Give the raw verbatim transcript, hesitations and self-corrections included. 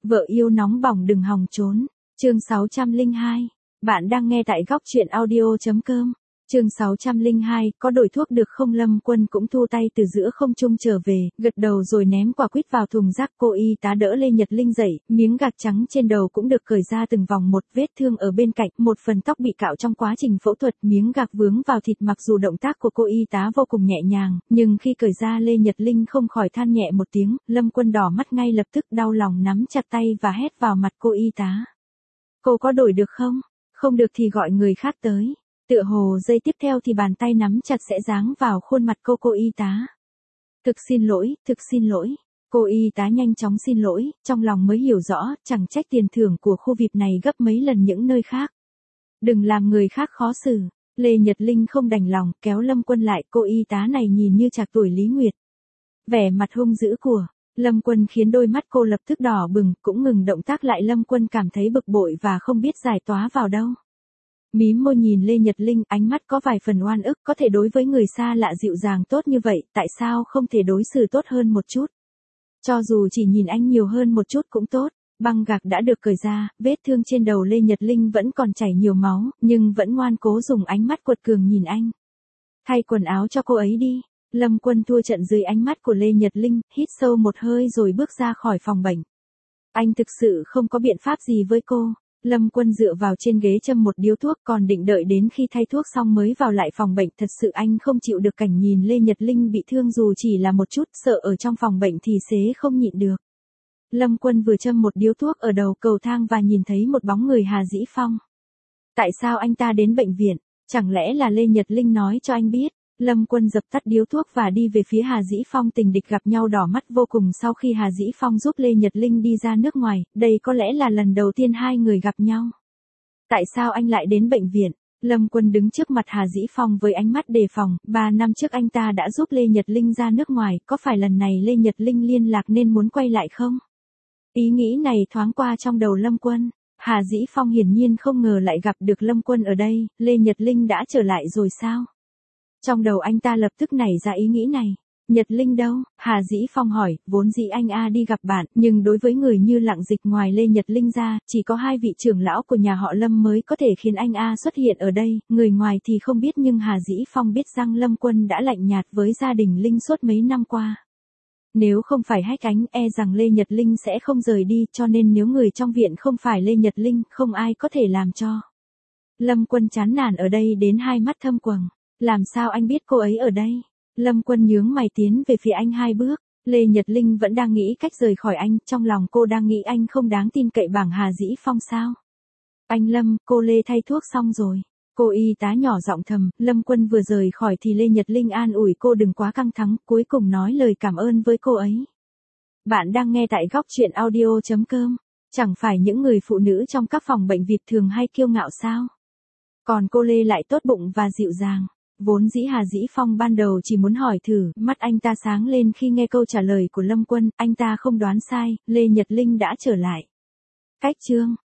Vợ yêu nóng bỏng đừng hòng trốn. Chương sáu trăm lẻ hai. Bạn đang nghe tại góc truyện audio.com. Chương sáu trăm lẻ hai, có đổi thuốc được không? Lâm Quân cũng thu tay từ giữa không trung trở về, gật đầu rồi ném quả quýt vào thùng rác. Cô y tá đỡ Lê Nhật Linh dậy, miếng gạc trắng trên đầu cũng được cởi ra từng vòng một, vết thương ở bên cạnh, một phần tóc bị cạo trong quá trình phẫu thuật, miếng gạc vướng vào thịt. Mặc dù động tác của cô y tá vô cùng nhẹ nhàng, nhưng khi cởi ra Lê Nhật Linh không khỏi than nhẹ một tiếng. Lâm Quân đỏ mắt ngay lập tức, đau lòng nắm chặt tay và hét vào mặt cô y tá. Cô có đổi được không? Không được thì gọi người khác tới. Tựa hồ giây tiếp theo thì bàn tay nắm chặt sẽ giáng vào khuôn mặt cô cô y tá. Thực xin lỗi, thực xin lỗi. Cô y tá nhanh chóng xin lỗi, trong lòng mới hiểu rõ, chẳng trách tiền thưởng của khu vi ai pi này gấp mấy lần những nơi khác. Đừng làm người khác khó xử. Lê Nhật Linh không đành lòng, kéo Lâm Quân lại. Cô y tá này nhìn như trạc tuổi Lý Nguyệt. Vẻ mặt hung dữ của Lâm Quân khiến đôi mắt cô lập tức đỏ bừng, cũng ngừng động tác lại. Lâm Quân cảm thấy bực bội và không biết giải tỏa vào đâu. Mím môi nhìn Lê Nhật Linh, ánh mắt có vài phần oan ức, có thể đối với người xa lạ dịu dàng tốt như vậy, tại sao không thể đối xử tốt hơn một chút? Cho dù chỉ nhìn anh nhiều hơn một chút cũng tốt. Băng gạc đã được cởi ra, vết thương trên đầu Lê Nhật Linh vẫn còn chảy nhiều máu, nhưng vẫn ngoan cố dùng ánh mắt quật cường nhìn anh. Thay quần áo cho cô ấy đi. Lâm Quân thua trận dưới ánh mắt của Lê Nhật Linh, hít sâu một hơi rồi bước ra khỏi phòng bệnh. Anh thực sự không có biện pháp gì với cô. Lâm Quân dựa vào trên ghế châm một điếu thuốc, còn định đợi đến khi thay thuốc xong mới vào lại phòng bệnh. Thật sự anh không chịu được cảnh nhìn Lê Nhật Linh bị thương dù chỉ là một chút, sợ ở trong phòng bệnh thì xế không nhịn được. Lâm Quân vừa châm một điếu thuốc ở đầu cầu thang và nhìn thấy một bóng người Hà Dĩ Phong. Tại sao anh ta đến bệnh viện? Chẳng lẽ là Lê Nhật Linh nói cho anh biết? Lâm Quân dập tắt điếu thuốc và đi về phía Hà Dĩ Phong. Tình địch gặp nhau đỏ mắt vô cùng sau khi Hà Dĩ Phong giúp Lê Nhật Linh đi ra nước ngoài, đây có lẽ là lần đầu tiên hai người gặp nhau. Tại sao anh lại đến bệnh viện? Lâm Quân đứng trước mặt Hà Dĩ Phong với ánh mắt đề phòng. Ba năm trước anh ta đã giúp Lê Nhật Linh ra nước ngoài, có phải lần này Lê Nhật Linh liên lạc nên muốn quay lại không? Ý nghĩ này thoáng qua trong đầu Lâm Quân. Hà Dĩ Phong hiển nhiên không ngờ lại gặp được Lâm Quân ở đây. Lê Nhật Linh đã trở lại rồi sao? Trong đầu anh ta lập tức nảy ra ý nghĩ này. Nhật Linh đâu? Hà Dĩ Phong hỏi. Vốn dĩ anh A đi gặp bạn, nhưng đối với người như Lặng Dịch ngoài Lê Nhật Linh ra, chỉ có hai vị trưởng lão của nhà họ Lâm mới có thể khiến anh A xuất hiện ở đây, người ngoài thì không biết. Nhưng Hà Dĩ Phong biết rằng Lâm Quân đã lạnh nhạt với gia đình Linh suốt mấy năm qua. Nếu không phải hách cánh, e rằng Lê Nhật Linh sẽ không rời đi, cho nên nếu người trong viện không phải Lê Nhật Linh, không ai có thể làm cho Lâm Quân chán nản ở đây đến hai mắt thâm quầng. Làm sao anh biết cô ấy ở đây? Lâm Quân nhướng mày tiến về phía anh hai bước. Lê Nhật Linh vẫn đang nghĩ cách rời khỏi anh, trong lòng cô đang nghĩ anh không đáng tin cậy bằng Hà Dĩ Phong sao? Anh Lâm, cô Lê thay thuốc xong rồi. Cô y tá nhỏ giọng thầm. Lâm Quân vừa rời khỏi thì Lê Nhật Linh an ủi cô đừng quá căng thẳng, cuối cùng nói lời cảm ơn với cô ấy. Bạn đang nghe tại góc truyện audio.com. Chẳng phải những người phụ nữ trong các phòng bệnh vi ai pi thường hay kiêu ngạo sao? Còn cô Lê lại tốt bụng và dịu dàng. Vốn dĩ Hà Dĩ Phong ban đầu chỉ muốn hỏi thử, mắt anh ta sáng lên khi nghe câu trả lời của Lâm Quân. Anh ta không đoán sai, Lê Nhật Linh đã trở lại. Cách chương